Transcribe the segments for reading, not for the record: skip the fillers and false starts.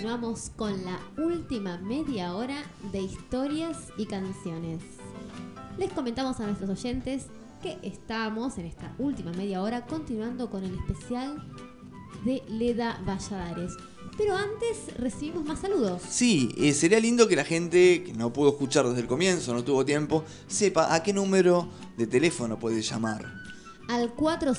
continuamos con la última media hora de historias y canciones. Les comentamos a nuestros oyentes que estamos en esta última media hora continuando con el especial de Leda Valladares. Pero antes recibimos más saludos. Sí, sería lindo que la gente que no pudo escuchar desde el comienzo, no tuvo tiempo, sepa a qué número de teléfono puede llamar. Al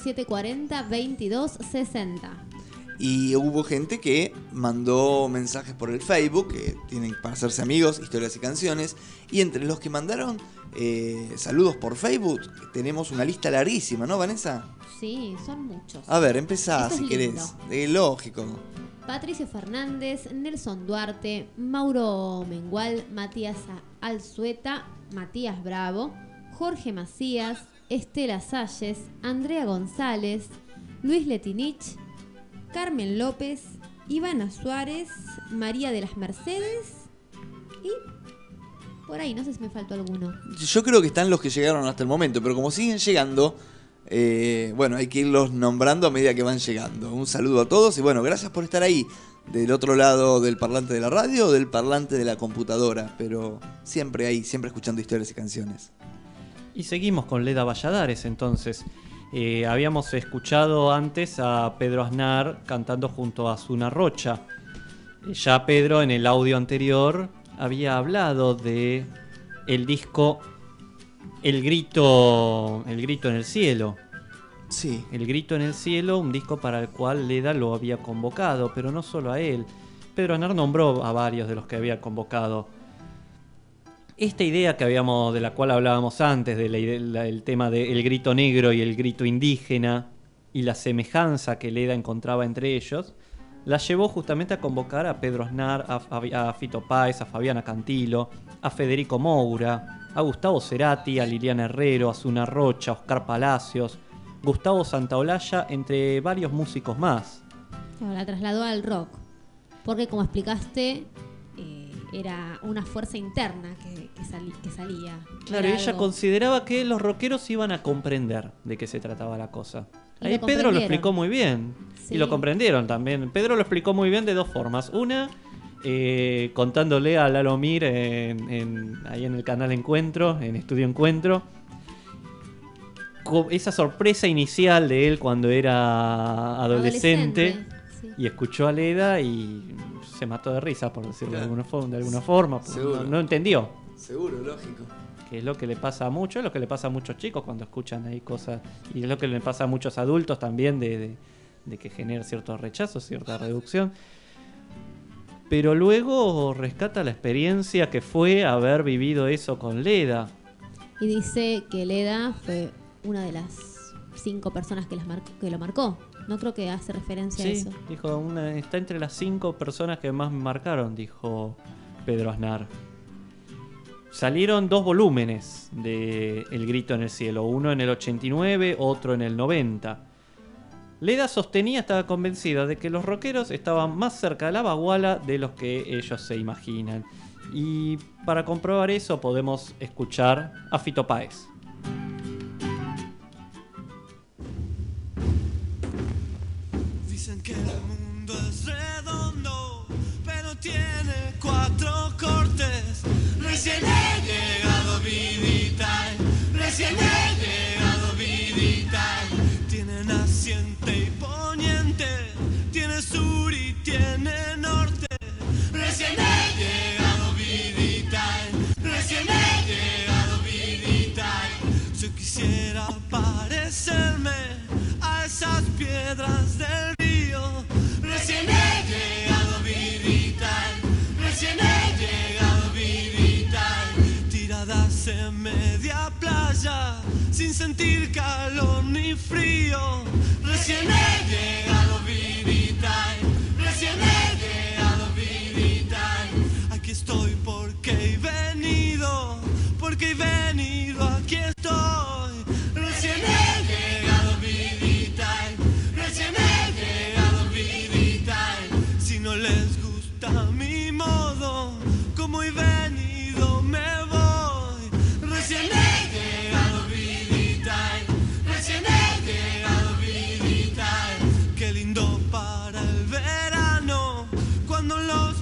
4740-2260. Y hubo gente que mandó mensajes por el Facebook, que tienen para hacerse amigos, historias y canciones. Y entre los que mandaron saludos por Facebook, tenemos una lista larguísima, ¿no, Vanessa? Sí, son muchos. A ver, empezá si lindo. querés. Lógico. Patricio Fernández, Nelson Duarte, Mauro Mengual, Matías Alzueta, Matías Bravo, Jorge Macías, Estela Salles, Andrea González, Luis Letinich, Carmen López, Ivana Suárez, María de las Mercedes y por ahí, no sé si me faltó alguno. Yo creo que están los que llegaron hasta el momento, pero como siguen llegando, bueno, hay que irlos nombrando a medida que van llegando. Un saludo a todos y bueno, gracias por estar ahí, del otro lado del parlante de la radio o del parlante de la computadora, pero siempre ahí, siempre escuchando historias y canciones. Y seguimos con Leda Valladares entonces. Habíamos escuchado antes a Pedro Aznar cantando junto a Zuna Rocha. Ya Pedro en el audio anterior había hablado de el disco El Grito en el Cielo. Sí. El Grito en el Cielo, un disco para el cual Leda lo había convocado, pero no solo a él. Pedro Aznar nombró a varios de los que había convocado. Esta idea de la cual hablábamos antes, del tema del grito negro y el grito indígena y la semejanza que Leda encontraba entre ellos, la llevó justamente a convocar a Pedro Aznar, a Fito Páez, a Fabiana Cantilo, a Federico Moura, a Gustavo Cerati, a Liliana Herrero, a Zuna Rocha, a Oscar Palacios, Gustavo Santaolalla, entre varios músicos más. Claro, la trasladó al rock, porque como explicaste, era una fuerza interna que salía. Claro, Era ella algo... consideraba que los rockeros iban a comprender de qué se trataba la cosa. Y Ahí lo Pedro lo explicó muy bien. Sí. Y lo comprendieron también. Pedro lo explicó muy bien de dos formas. Una, contándole a Lalo Mir ahí en el canal Encuentro, en Estudio Encuentro, esa sorpresa inicial de él cuando era adolescente. Sí. Y escuchó a Leda y se mató de risa, por decirlo Claro. de alguna forma. No entendió. Seguro, lógico. Que es lo que le pasa a muchos, es lo que le pasa a muchos chicos cuando escuchan ahí cosas, y es lo que le pasa a muchos adultos también de que genera cierto rechazo, cierta reducción. Pero luego rescata la experiencia que fue haber vivido eso con Leda. Y dice que Leda fue una de las 5 personas que lo marcó. No creo que hace referencia a Sí, eso. dijo, está entre las 5 personas que más me marcaron, dijo Pedro Aznar. Salieron 2 volúmenes de El Grito en el Cielo, uno en el 89, otro en el 90. Leda estaba convencida de que los rockeros estaban más cerca de la baguala de los que ellos se imaginan. Y para comprobar eso podemos escuchar a Fito Páez. Dicen que el mundo es redondo, pero tiene 4 cortes. Recién he llegado Vidital, recién he llegado Vidital. Tiene naciente y poniente, tiene sur y tiene norte. Recién he llegado Vidital, recién he llegado Vidital. Yo quisiera parecerme a esas piedras del río. Recién he llegado Vidital, recién he llegado Vidital. Tiradas en media playa, sin sentir calor ni frío. Recién he llegado Vidital, recién he llegado Vidital. Aquí estoy porque he venido, aquí estoy. Recién he llegado Vidital, recién he llegado Vidital. Si no les gusta mi modo, como he venido me voy. Recién he llegado Vidital, recién he llegado Vidital. Qué lindo para el verano, cuando los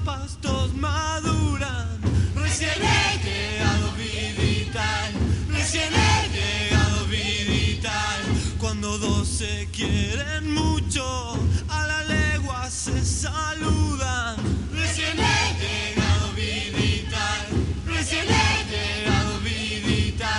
se quieren mucho, a la legua se saludan. Recién he llegado Vidita, recién he llegado Vidita.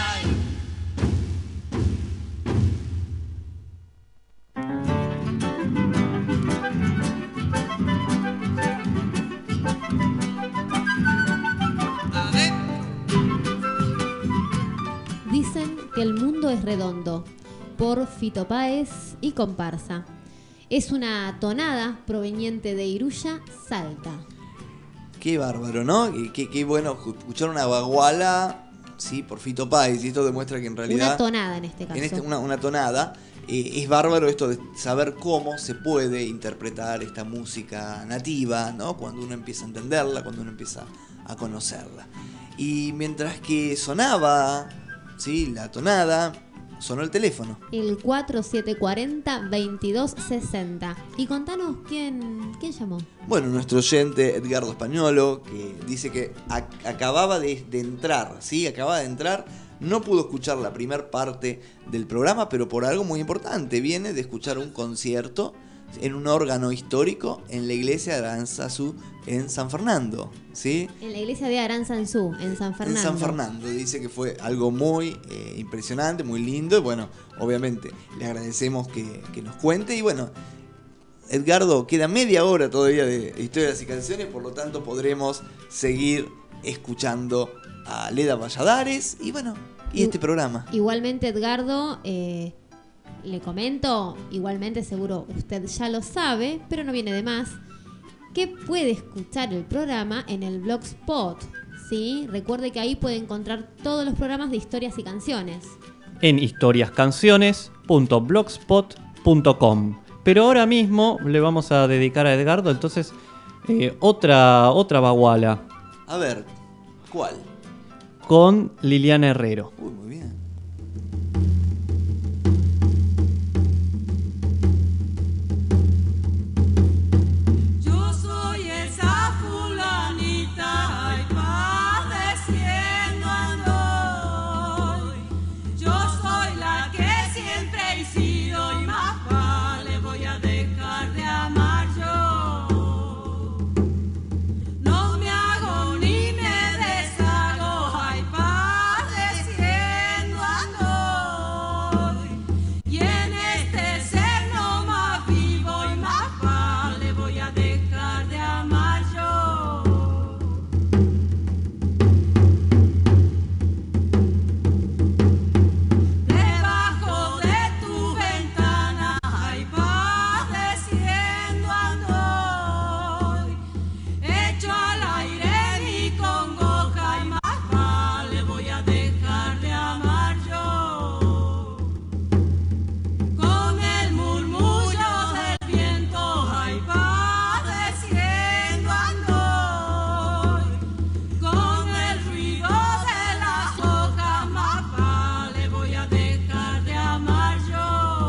Dicen que el mundo es redondo, por Fito Páez y comparsa. Es una tonada proveniente de Iruya, Salta. Qué bárbaro, ¿no? Y qué bueno escuchar una baguala, sí, por Fito Páez. Y esto demuestra que en realidad... Una tonada en este caso. Una tonada. Es bárbaro esto de saber cómo se puede interpretar esta música nativa, ¿no? Cuando uno empieza a entenderla, cuando uno empieza a conocerla. Y mientras que sonaba, sí, la tonada, sonó el teléfono. El 4740-2260. Y contanos quién llamó. Bueno, nuestro oyente Edgardo Españolo, que dice que acababa de entrar, ¿sí? Acababa de entrar, no pudo escuchar la primer parte del programa, pero por algo muy importante. Viene de escuchar un concierto en un órgano histórico en la iglesia de Aranzazú en San Fernando, ¿sí? En la iglesia de Aranzazú, en San Fernando. En San Fernando, dice que fue algo muy impresionante, muy lindo. Y bueno, obviamente le agradecemos que nos cuente. Y bueno, Edgardo, queda media hora todavía de historias y canciones, por lo tanto podremos seguir escuchando a Leda Valladares y bueno, y este programa. Igualmente, Edgardo, le comento, igualmente seguro usted ya lo sabe, pero no viene de más, que puede escuchar el programa en el Blogspot, ¿sí? Recuerde que ahí puede encontrar todos los programas de historias y canciones. En historiascanciones.blogspot.com. Pero ahora mismo le vamos a dedicar a Edgardo entonces otra baguala. A ver, ¿cuál? Con Liliana Herrero. Uy, muy bien. Yo soy esa fulanita, ay, padeciendo ando. Yo soy la que siempre he sido y más vale voy a dejar de amar yo. No me hago ni me deshago, ay, padeciendo ando. Y en este ser no más vivo y más vale voy a dejar de amar yo. Debajo de tu ventana, ay, padeciendo ando. Hecho al aire mi congoja y más vale voy a dejar de amar yo. Con el murmullo del viento, ay, padeciendo ando. Con el ruido de las hojas, más vale voy a dejar de amar yo.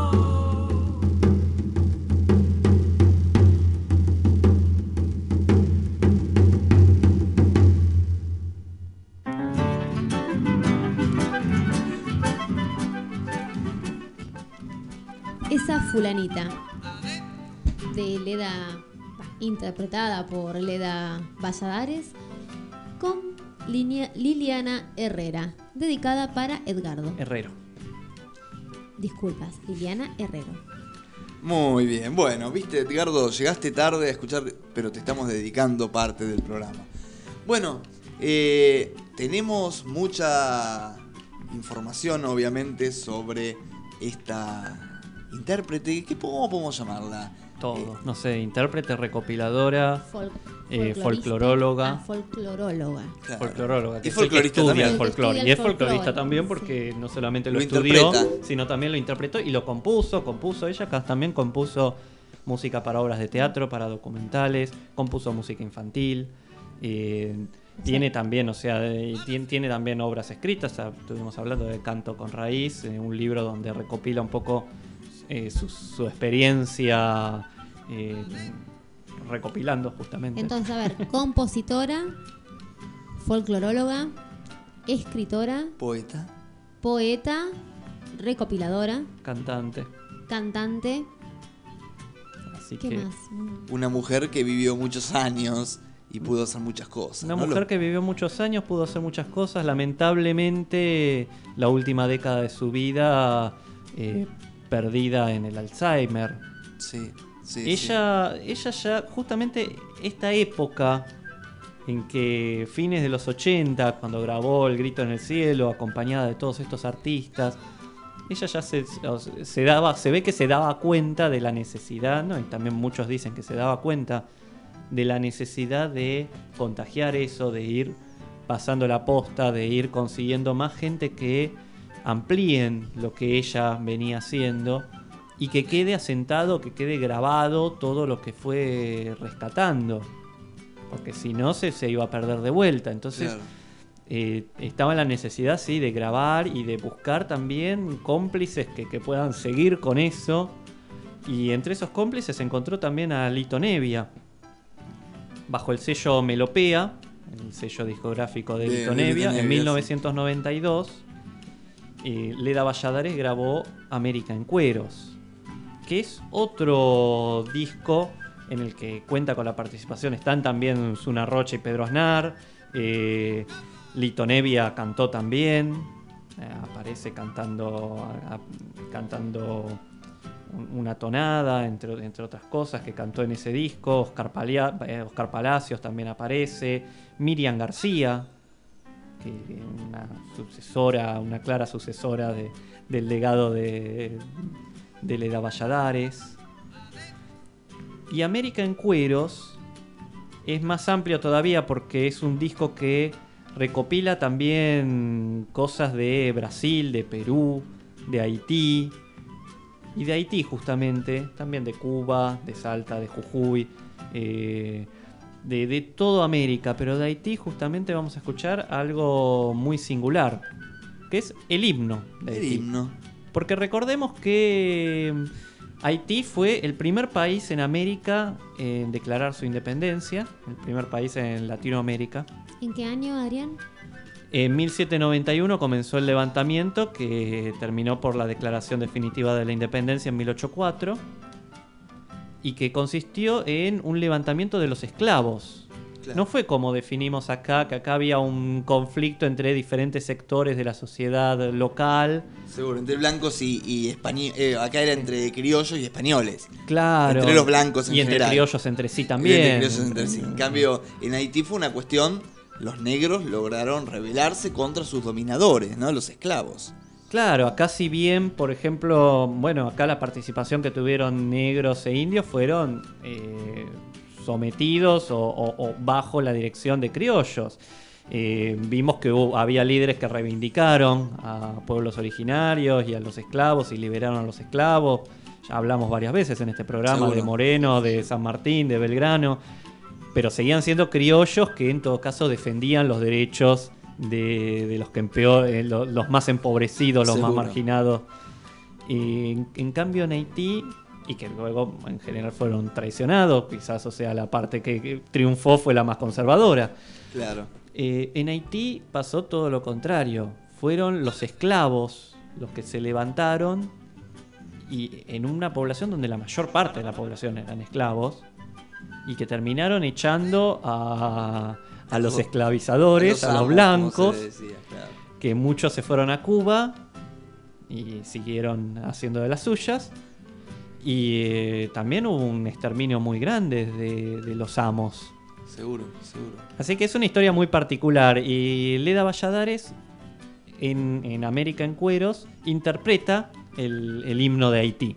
Esa fulanita de Leda, interpretada por Leda Valladares, con Liliana Herrera, dedicada para Edgardo. Herrero. Disculpas, Liliana Herrero. Muy bien, bueno, viste Edgardo, llegaste tarde a escuchar, pero te estamos dedicando parte del programa. Bueno, tenemos mucha información obviamente sobre esta intérprete, ¿cómo podemos llamarla? Todo. No sé, intérprete, recopiladora, Folclorista. folcloróloga. Ah, folcloróloga. Claro. Folcloróloga, que Y sé que folclorista estudia también. el folclore. Estudia Y el es folclorista folclore, también sí. porque no solamente lo Lo estudió, interpreta. sino también lo interpretó y lo compuso ella acá también compuso música para obras de teatro, para documentales, compuso música infantil. Tiene también, o sea, tiene también obras escritas. O sea, estuvimos hablando de Canto con Raíz, un libro donde recopila un poco su experiencia recopilando justamente. Entonces, a ver, compositora, folcloróloga, escritora, Poeta. poeta, recopiladora, Cantante. cantante. Así ¿Qué que más? Una mujer que vivió muchos años y pudo hacer muchas cosas. una ¿no? mujer que vivió muchos años, pudo hacer muchas cosas. Lamentablemente, la última década de su vida perdida en el Alzheimer. Sí, sí. Ella ya, justamente esta época en que fines de los 80, cuando grabó El Grito en el Cielo, acompañada de todos estos artistas, ella ya se ve que se daba cuenta de la necesidad, ¿no? Y también muchos dicen que se daba cuenta de la necesidad de contagiar eso, de ir pasando la posta, de ir consiguiendo más gente que amplíen lo que ella venía haciendo y que quede asentado, que quede grabado todo lo que fue rescatando, porque si no se iba a perder de vuelta. Entonces Claro. estaba la necesidad, sí, de grabar y de buscar también cómplices que puedan seguir con eso, y entre esos cómplices encontró también a Lito Nebbia bajo el sello Melopea, el sello discográfico de Lito Nebbia. En 1992 Leda Valladares grabó América en Cueros, que es otro disco en el que cuenta con la participación. Están también Zuna Rocha y Pedro Aznar. Lito Nebbia cantó también. Aparece cantando una tonada, entre otras cosas, que cantó en ese disco. Oscar Palacios también aparece. Miriam García, que una clara sucesora del legado de Leda Valladares. Y América en Cueros es más amplio todavía porque es un disco que recopila también cosas de Brasil, de Perú, de Haití. Y de Haití justamente, también de Cuba, de Salta, de Jujuy, de toda América. Pero de Haití justamente vamos a escuchar algo muy singular, que es el himno de Haití. El himno. Porque recordemos que Haití fue el primer país en América en declarar su independencia, el primer país en Latinoamérica. ¿En qué año, Adrián? En 1791 comenzó el levantamiento, que terminó por la declaración definitiva de la independencia en 1804, y que consistió en un levantamiento de los esclavos. Claro. No fue como definimos acá, que acá había un conflicto entre diferentes sectores de la sociedad local. Seguro, entre blancos y españoles. Acá era entre criollos y españoles. Claro. Entre los blancos en y entre general. criollos entre sí Y también. entre criollos entre sí. En cambio, en Haití fue una cuestión. Los negros lograron rebelarse contra sus dominadores, ¿no? Los esclavos. Claro, acá si bien, por ejemplo, bueno, acá la participación que tuvieron negros e indios fueron sometidos o bajo la dirección de criollos. Vimos que había líderes que reivindicaron a pueblos originarios y a los esclavos y liberaron a los esclavos. Ya hablamos varias veces en este programa. Seguro. De Moreno, de San Martín, de Belgrano. Pero seguían siendo criollos que en todo caso defendían los derechos de los que los más empobrecidos, los Seguro. más marginados. En cambio en Haití, y que luego en general fueron traicionados, quizás, o sea, la parte que triunfó fue la más conservadora. Claro. En Haití pasó todo lo contrario. Fueron los esclavos los que se levantaron, y en una población donde la mayor parte de la población eran esclavos, y que terminaron echando a los esclavizadores, a los amos, blancos, como se le decía, claro. que muchos se fueron a Cuba y siguieron haciendo de las suyas. Y también hubo un exterminio muy grande de los amos. Seguro, seguro. Así que es una historia muy particular. Y Leda Valladares, en América en Cueros, interpreta el himno de Haití.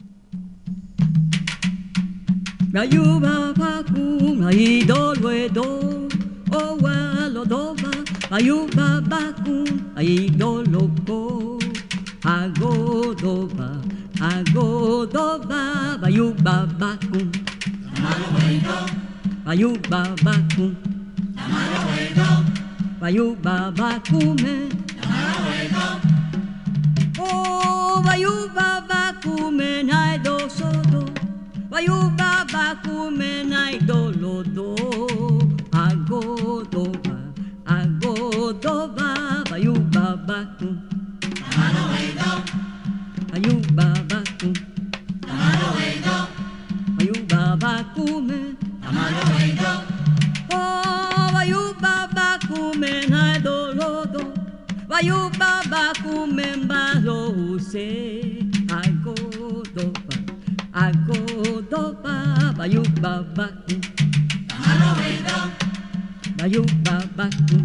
Mayuba bakun aido luedo o walo doba Mayuba bakun aido loco agodoba Mayuba bakun Mayuba bakun Mayuba bakume Oh Mayuba bakume naido sodo Bayuba bakumenai dolodo agodoba bayuba bakum bayuba bakum bayu babaku. Bayu babaku.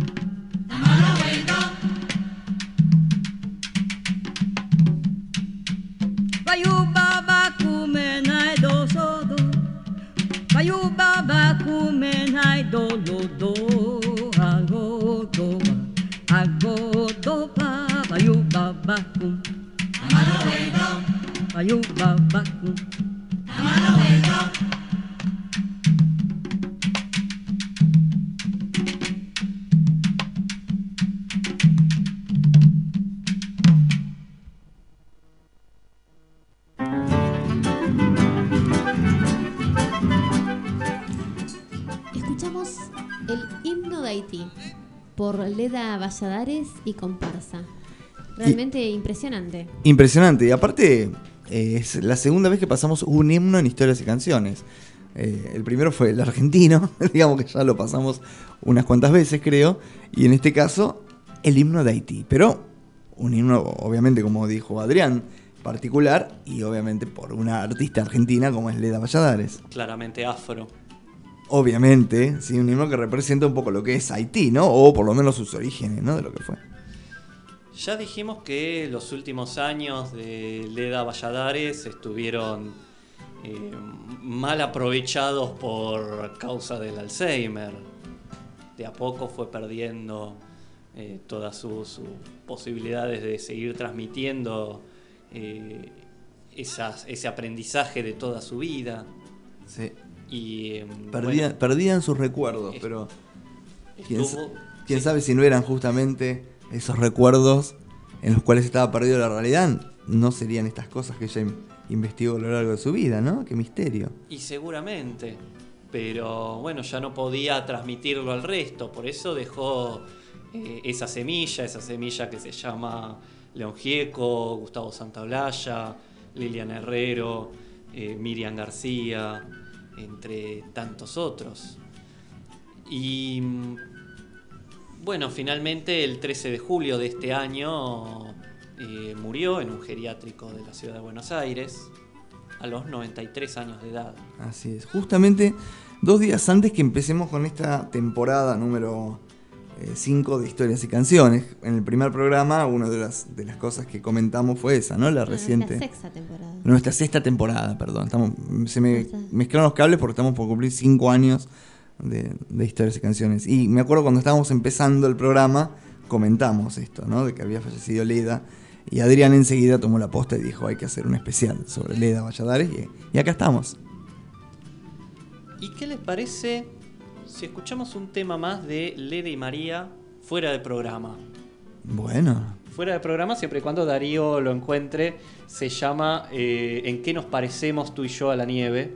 Bayu babaku menai dosodo. Bayu babaku menai dolodo. Agodoba bayu babaku. Bayu babaku. Escuchamos el himno de Haití por Leda Valladares y comparsa. Realmente impresionante. Impresionante. Y aparte, es la segunda vez que pasamos un himno en Historias y Canciones. El primero fue el argentino, digamos que ya lo pasamos unas cuantas veces, creo. Y en este caso, el himno de Haití. Pero un himno, obviamente, como dijo Adrián, particular. Y obviamente por una artista argentina como es Leda Valladares. Claramente afro. Obviamente, sí, un himno que representa un poco lo que es Haití, ¿no? O por lo menos sus orígenes, ¿no? De lo que fue. Ya dijimos que los últimos años de Leda Valladares estuvieron mal aprovechados por causa del Alzheimer. De a poco fue perdiendo todas sus posibilidades de seguir transmitiendo ese aprendizaje de toda su vida. Sí. Y Perdían sus recuerdos, pero quién sabe si no eran justamente esos recuerdos en los cuales estaba perdido la realidad. No serían estas cosas que ella investigó a lo largo de su vida, ¿no? Qué misterio. Y seguramente, pero bueno, ya no podía transmitirlo al resto, por eso dejó esa semilla que se llama León Gieco, Gustavo Santaolalla, Liliana Herrero, Miriam García, entre tantos otros. Y bueno, finalmente el 13 de julio de este año murió en un geriátrico de la ciudad de Buenos Aires a los 93 años de edad. Así es, justamente 2 días antes que empecemos con esta temporada número 5 de Historias y Canciones. En el primer programa, una de las cosas que comentamos fue esa, ¿no? La reciente. Nuestra sexta temporada, perdón. Se me mezclaron los cables porque estamos por cumplir 5 años de Historias y Canciones. Y me acuerdo cuando estábamos empezando el programa, comentamos esto, ¿no? De que había fallecido Leda. Y Adrián enseguida tomó la posta y dijo, hay que hacer un especial sobre Leda Valladares. Y acá estamos. ¿Y qué les parece si escuchamos un tema más de Leda y María fuera de programa? Bueno. Fuera de programa, siempre y cuando Darío lo encuentre. Se llama ¿En qué nos parecemos tú y yo a la nieve?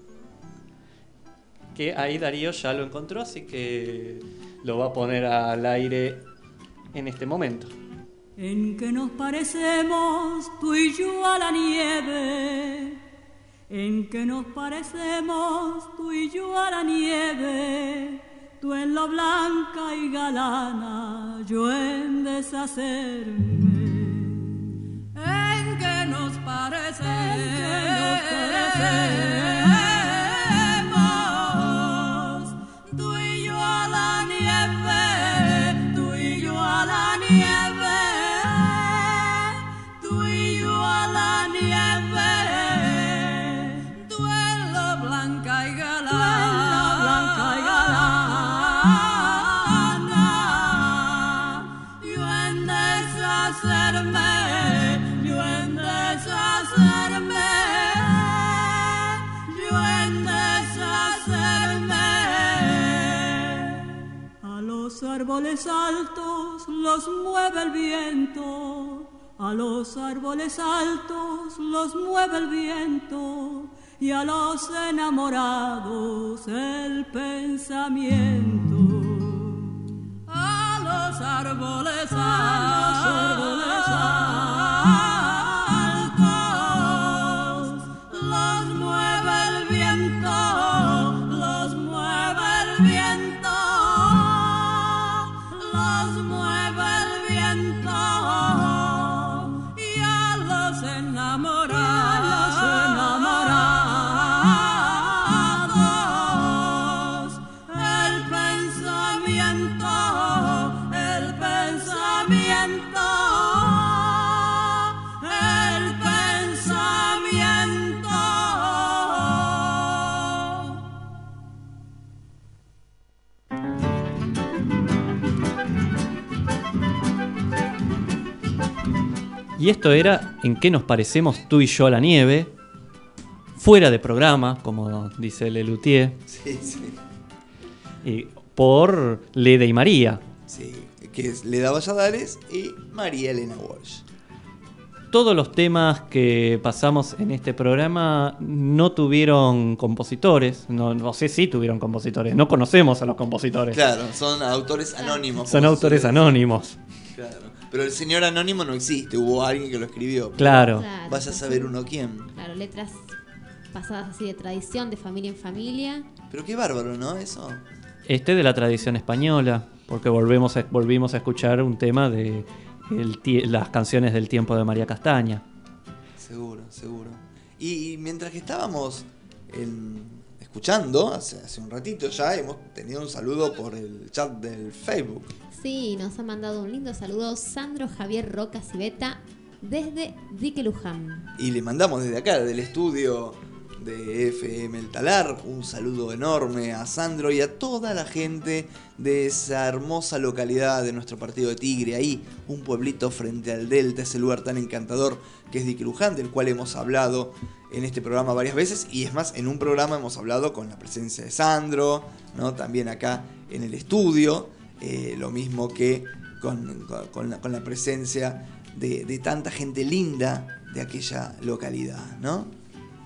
Que ahí Darío ya lo encontró, así que lo va a poner al aire en este momento. En que nos parecemos tú y yo a la nieve, en que nos parecemos tú y yo a la nieve, tú en lo blanca y galana, yo en deshacerme. En que nos parecemos, tú y yo a la nieve, tú y yo a la nieve. Árboles altos los mueve el viento, a los árboles altos los mueve el viento, y a los enamorados el pensamiento. A los árboles altos los mueve el viento, los mueve el viento. Y esto era En qué nos parecemos tú y yo a la nieve, fuera de programa, como dice Lelutier, Sí, sí. y por Leda y María. Sí, que es Leda Valladares y María Elena Walsh. Todos los temas que pasamos en este programa no tuvieron compositores. No sé si tuvieron compositores. No conocemos a los compositores. Claro, son autores anónimos. Son como se autores suele decir. anónimos. Claro. Pero el señor anónimo no existe, hubo alguien que lo escribió. Claro. Claro, Vaya a saber uno quién. Claro, letras pasadas así de tradición, de familia en familia. Pero qué bárbaro, ¿no? Eso. Este de la tradición española, porque volvimos a escuchar un tema de las canciones del tiempo de María Castaña. Seguro, seguro. Y mientras que estábamos escuchando, hace un ratito ya, hemos tenido un saludo por el chat del Facebook. Sí, nos ha mandado un lindo saludo Sandro Javier Roca Civeta desde Dique Luján. Y le mandamos desde acá, del estudio de FM El Talar, un saludo enorme a Sandro y a toda la gente de esa hermosa localidad de nuestro partido de Tigre, ahí, un pueblito frente al Delta, ese lugar tan encantador que es Dique Luján, del cual hemos hablado en este programa varias veces, y es más, en un programa hemos hablado con la presencia de Sandro, ¿no? También acá en el estudio, lo mismo que con la presencia de tanta gente linda de aquella localidad, ¿no?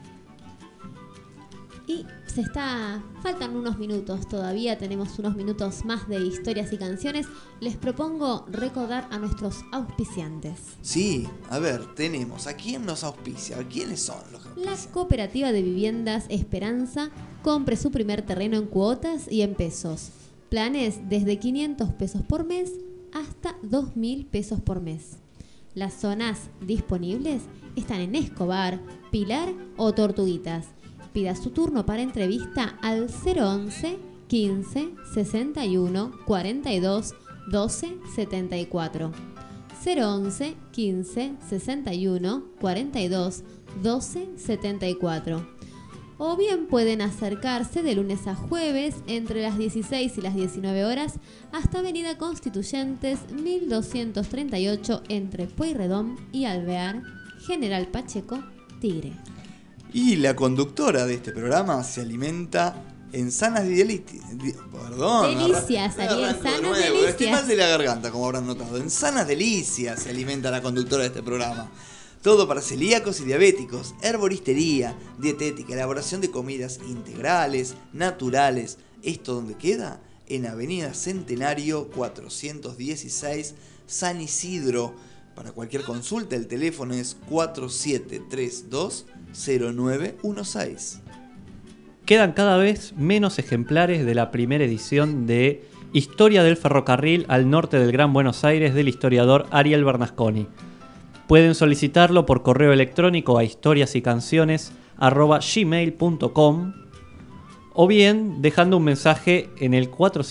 Y faltan unos minutos todavía, tenemos unos minutos más de historias y canciones. Les propongo recordar a nuestros auspiciantes. Sí, a ver, tenemos, ¿a quién nos auspicia? ¿Quiénes son los que La auspician? Cooperativa de Viviendas Esperanza, compre su primer terreno en cuotas y en pesos. Planes desde 500 pesos por mes hasta 2.000 pesos por mes. Las zonas disponibles están en Escobar, Pilar o Tortuguitas. Pida su turno para entrevista al 011 15 61 42 12 74. 011 15 61 42 12 74. O bien pueden acercarse de lunes a jueves entre las 16 y las 19 horas hasta Avenida Constituyentes 1238 entre Pueyrredón y Alvear, General Pacheco, Tigre. Y la conductora de este programa se alimenta en sanas delicias. Delicias, Ariel, sanas delicias. Estoy mal de la garganta, como habrán notado. En sanas delicias se alimenta la conductora de este programa. Todo para celíacos y diabéticos, herboristería, dietética, elaboración de comidas integrales, naturales. ¿Esto dónde queda? En Avenida Centenario 416, San Isidro. Para cualquier consulta el teléfono es 4732-0916. Quedan cada vez menos ejemplares de la primera edición de Historia del ferrocarril al norte del Gran Buenos Aires del historiador Ariel Bernasconi. Pueden solicitarlo por correo electrónico a historiasycanciones@gmail.com o bien dejando un mensaje en el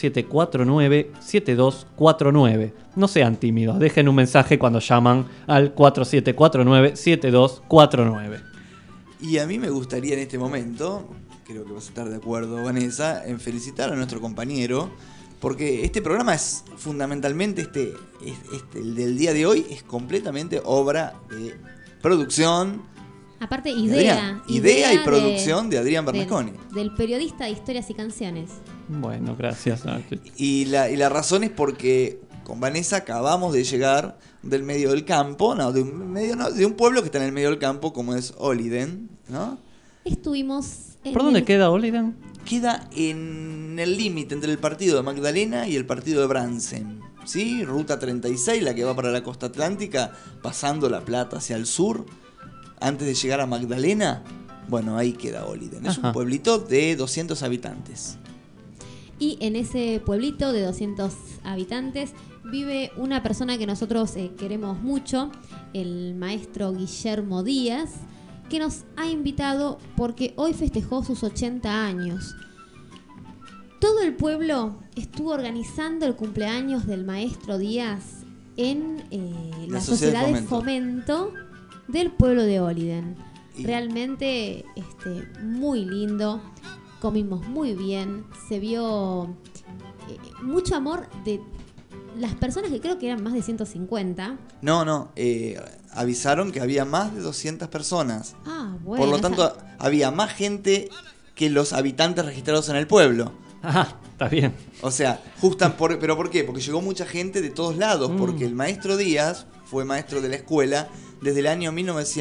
4749-7249. No sean tímidos, dejen un mensaje cuando llaman al 4749-7249. Y a mí me gustaría en este momento, creo que vas a estar de acuerdo, Vanessa, en felicitar a nuestro compañero, porque este programa es fundamentalmente, el del día de hoy, es completamente obra de producción. Aparte, Idea y producción de Adrián Bernasconi. Del periodista de historias y canciones. Bueno, gracias. Y la razón es porque con Vanessa acabamos de llegar del medio del campo, de un pueblo que está en el medio del campo, como es Oliden, ¿no? Estuvimos en ¿Por dónde queda Oliden? Queda en el límite entre el partido de Magdalena y el partido de Bransen, ¿sí? Ruta 36, la que va para la costa atlántica, pasando La Plata hacia el sur, antes de llegar a Magdalena. Bueno, ahí queda Oliden. Es un pueblito de 200 habitantes. Y en ese pueblito de 200 habitantes vive una persona que nosotros queremos mucho, el maestro Guillermo Díaz, que nos ha invitado porque hoy festejó sus 80 años. Todo el pueblo estuvo organizando el cumpleaños del maestro Díaz en la Sociedad de Fomento del pueblo de Oliden. Realmente muy lindo, comimos muy bien, se vio mucho amor de las personas, que creo que eran más de 150. No, avisaron que había más de 200 personas. Ah, bueno. Por lo tanto, había más gente que los habitantes registrados en el pueblo. Ah, está bien. O sea, ¿pero por qué? Porque llegó mucha gente de todos lados, porque el maestro Díaz fue maestro de la escuela desde el año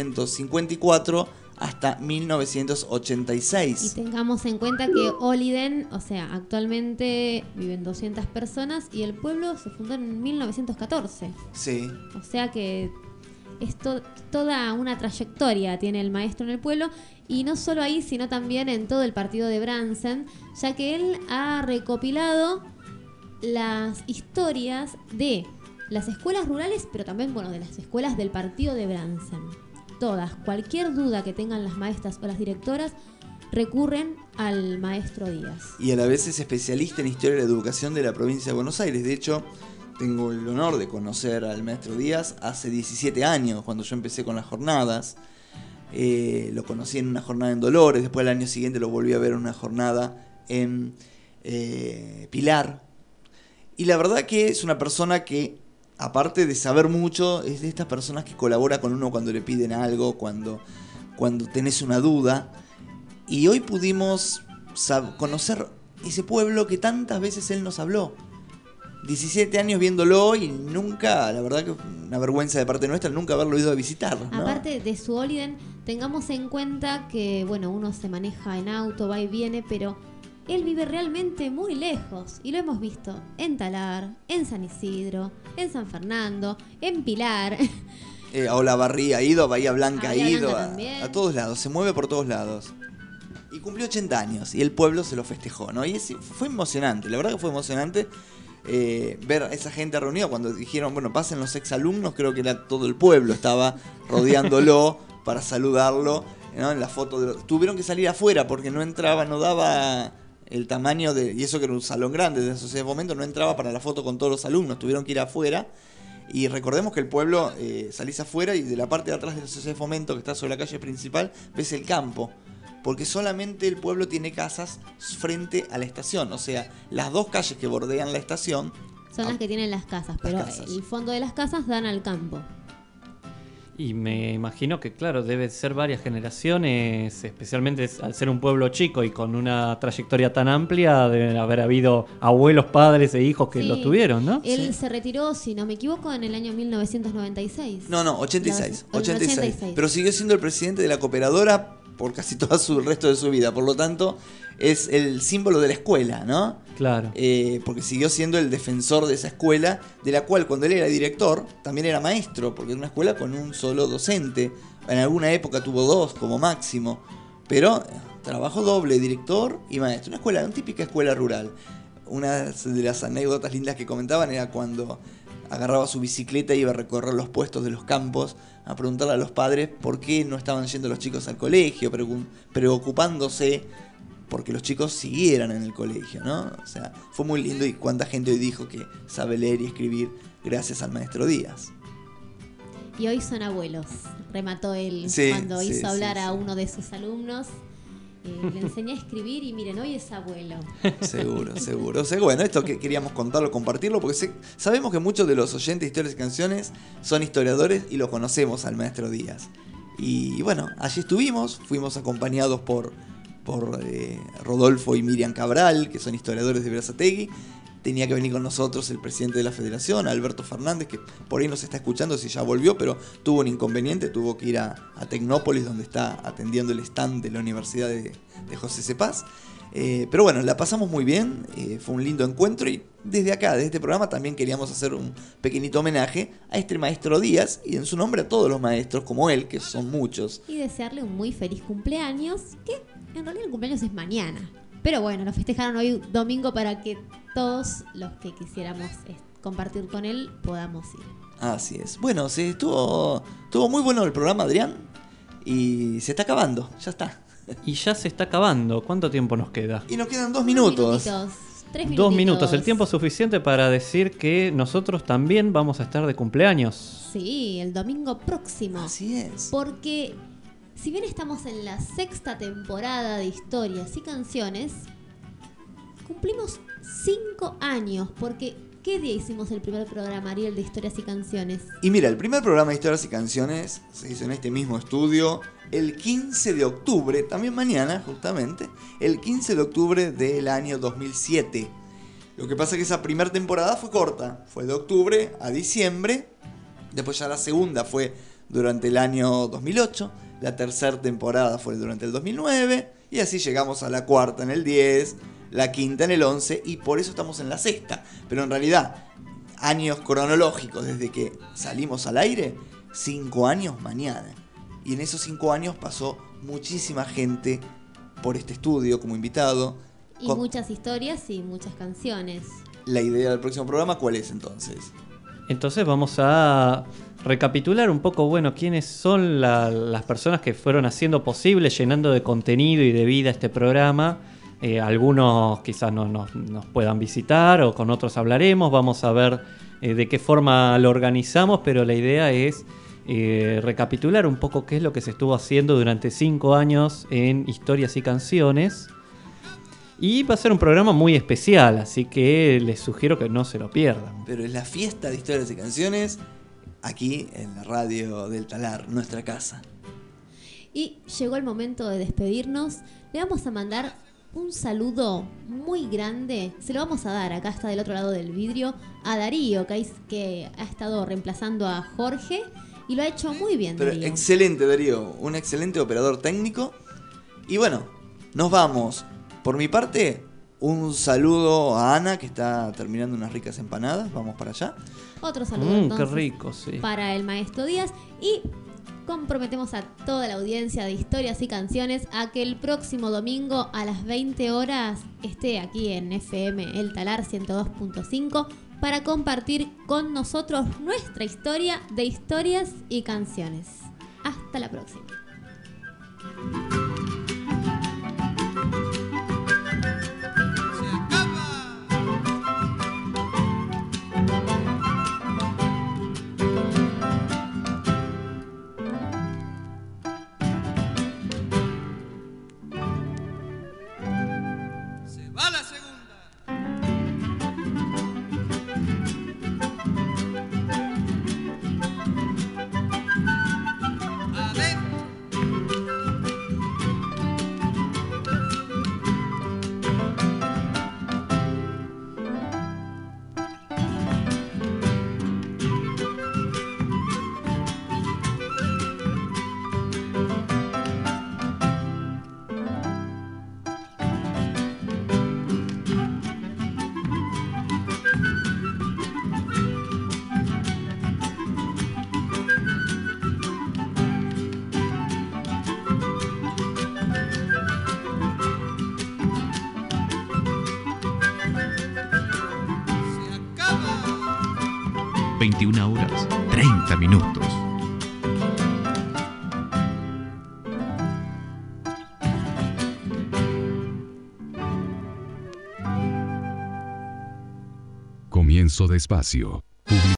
1954 hasta 1986. Y tengamos en cuenta que Oliden, o sea, actualmente viven 200 personas y el pueblo se fundó en 1914. Sí. O sea que es toda una trayectoria tiene el maestro en el pueblo, y no solo ahí, sino también en todo el partido de Bransen, ya que él ha recopilado las historias de las escuelas rurales, pero también, bueno, de las escuelas del partido de Bransen. Todas, cualquier duda que tengan las maestras o las directoras, recurren al maestro Díaz. Y a la vez es especialista en historia de la educación de la provincia de Buenos Aires. De hecho, tengo el honor de conocer al maestro Díaz hace 17 años, cuando yo empecé con las jornadas. Lo conocí en una jornada en Dolores, después al año siguiente lo volví a ver en una jornada en Pilar. Y la verdad que es una persona que, aparte de saber mucho, es de estas personas que colabora con uno cuando le piden algo, cuando tenés una duda. Y hoy pudimos conocer ese pueblo que tantas veces él nos habló. 17 años viéndolo y nunca, la verdad que una vergüenza de parte nuestra, nunca haberlo ido a visitar, ¿no? Aparte de su Oliden, tengamos en cuenta que, bueno, uno se maneja en auto, va y viene, pero él vive realmente muy lejos. Y lo hemos visto en Talar, en San Isidro, en San Fernando, en Pilar. A Olavarría ha ido, a Bahía Blanca ha Bahía ido, Blanca también. a todos lados, se mueve por todos lados. Y cumplió 80 años y el pueblo se lo festejó, ¿no? Y fue emocionante, la verdad que fue emocionante ver a esa gente reunida. Cuando dijeron, bueno, pasen los exalumnos, creo que era todo el pueblo, estaba rodeándolo para saludarlo, ¿no? En la foto tuvieron que salir afuera porque no entraba, no daba el tamaño y eso que era un salón grande de la sociedad de fomento, no entraba para la foto con todos los alumnos, tuvieron que ir afuera. Y recordemos que el pueblo, salís afuera y de la parte de atrás de la sociedad de fomento, que está sobre la calle principal, ves el campo. Porque solamente el pueblo tiene casas frente a la estación. O sea, las dos calles que bordean la estación Son las que tienen las casas, pero casas. el fondo de las casas dan al campo. Y me imagino que, claro, debe ser varias generaciones, especialmente al ser un pueblo chico y con una trayectoria tan amplia, deben haber habido abuelos, padres e hijos que Sí, lo tuvieron, ¿no? Él se retiró, si no me equivoco, en el año 1996. No, 86. No, 86. Pero siguió siendo el presidente de la cooperadora por casi todo el resto de su vida. Por lo tanto, es el símbolo de la escuela, ¿no? Claro. Porque siguió siendo el defensor de esa escuela, de la cual cuando él era director, también era maestro, porque era una escuela con un solo docente. En alguna época tuvo dos como máximo. Pero trabajó doble, director y maestro. Una típica escuela rural. Una de las anécdotas lindas que comentaban era cuando agarraba su bicicleta y iba a recorrer los puestos de los campos a preguntarle a los padres por qué no estaban yendo los chicos al colegio, preocupándose porque los chicos siguieran en el colegio, ¿no? O sea, fue muy lindo. Y cuánta gente hoy dijo que sabe leer y escribir gracias al maestro Díaz. Y hoy son abuelos, remató él cuando hizo hablar a uno de sus alumnos. Le enseñé a escribir y miren, hoy es abuelo. Seguro. O sea, bueno, esto que queríamos contarlo, compartirlo, porque sabemos que muchos de los oyentes de Historias y Canciones son historiadores y lo conocemos al maestro Díaz. Y bueno, allí estuvimos, fuimos acompañados por Rodolfo y Miriam Cabral, que son historiadores de Berazategui. Tenía que venir con nosotros el presidente de la federación, Alberto Fernández, que por ahí nos está escuchando si ya volvió, pero tuvo un inconveniente, tuvo que ir a Tecnópolis, donde está atendiendo el stand de la Universidad de José C. Paz. Pero bueno, la pasamos muy bien, fue un lindo encuentro y desde acá, desde este programa, también queríamos hacer un pequeñito homenaje a este maestro Díaz y en su nombre a todos los maestros como él, que son muchos. Y desearle un muy feliz cumpleaños, que en realidad el cumpleaños es mañana. Pero bueno, lo festejaron hoy domingo para que todos los que quisiéramos compartir con él podamos ir. Así es. Bueno, estuvo muy bueno el programa, Adrián, y se está acabando, ya está. Y ya se está acabando. ¿Cuánto tiempo nos queda? Y nos quedan 2 minutos. 3 minutitos. 2 minutos, el tiempo suficiente para decir que nosotros también vamos a estar de cumpleaños. Sí, el domingo próximo. Así es. Porque si bien estamos en la 6ª temporada de Historias y Canciones, cumplimos 5 años, porque ¿Qué día hicimos el primer programa, Ariel, de historias y canciones? Y mira, el primer programa de historias y canciones se hizo en este mismo estudio el 15 de octubre, también mañana justamente, el 15 de octubre del año 2007. Lo que pasa es que esa primera temporada fue corta, fue de octubre a diciembre, después ya la segunda fue durante el año 2008, la tercera temporada fue durante el 2009, y así llegamos a la cuarta en el 10, la quinta en el 11, y por eso estamos en la sexta. Pero en realidad, años cronológicos desde que salimos al aire, 5 años mañana. Y en esos 5 años pasó muchísima gente por este estudio como invitado. Y muchas historias y muchas canciones. La idea del próximo programa, ¿cuál es entonces? Entonces vamos a recapitular un poco, bueno, quiénes son las personas que fueron haciendo posible, llenando de contenido y de vida este programa. Algunos quizás no nos puedan visitar o con otros hablaremos. Vamos a ver de qué forma lo organizamos, pero la idea es recapitular un poco qué es lo que se estuvo haciendo durante 5 años en historias y canciones. Y va a ser un programa muy especial, así que les sugiero que no se lo pierdan. Pero es la fiesta de historias y canciones aquí en la radio del Talar, nuestra casa. Y llegó el momento de despedirnos. Le vamos a mandar un saludo muy grande. Se lo vamos a dar, acá está del otro lado del vidrio, a Darío, que ha estado reemplazando a Jorge y lo ha hecho muy bien. Pero Darío. excelente, Darío, un excelente operador técnico. Y bueno, nos vamos. Por mi parte, un saludo a Ana, que está terminando unas ricas empanadas. Vamos para allá. Otro saludo entonces, qué rico, sí. para el maestro Díaz. Y comprometemos a toda la audiencia de historias y canciones a que el próximo domingo a las 20 horas esté aquí en FM El Talar 102.5 para compartir con nosotros nuestra historia de historias y canciones. Hasta la próxima. Va la segunda. Adentro. Se acaba. 21:30. Comienzo de espacio.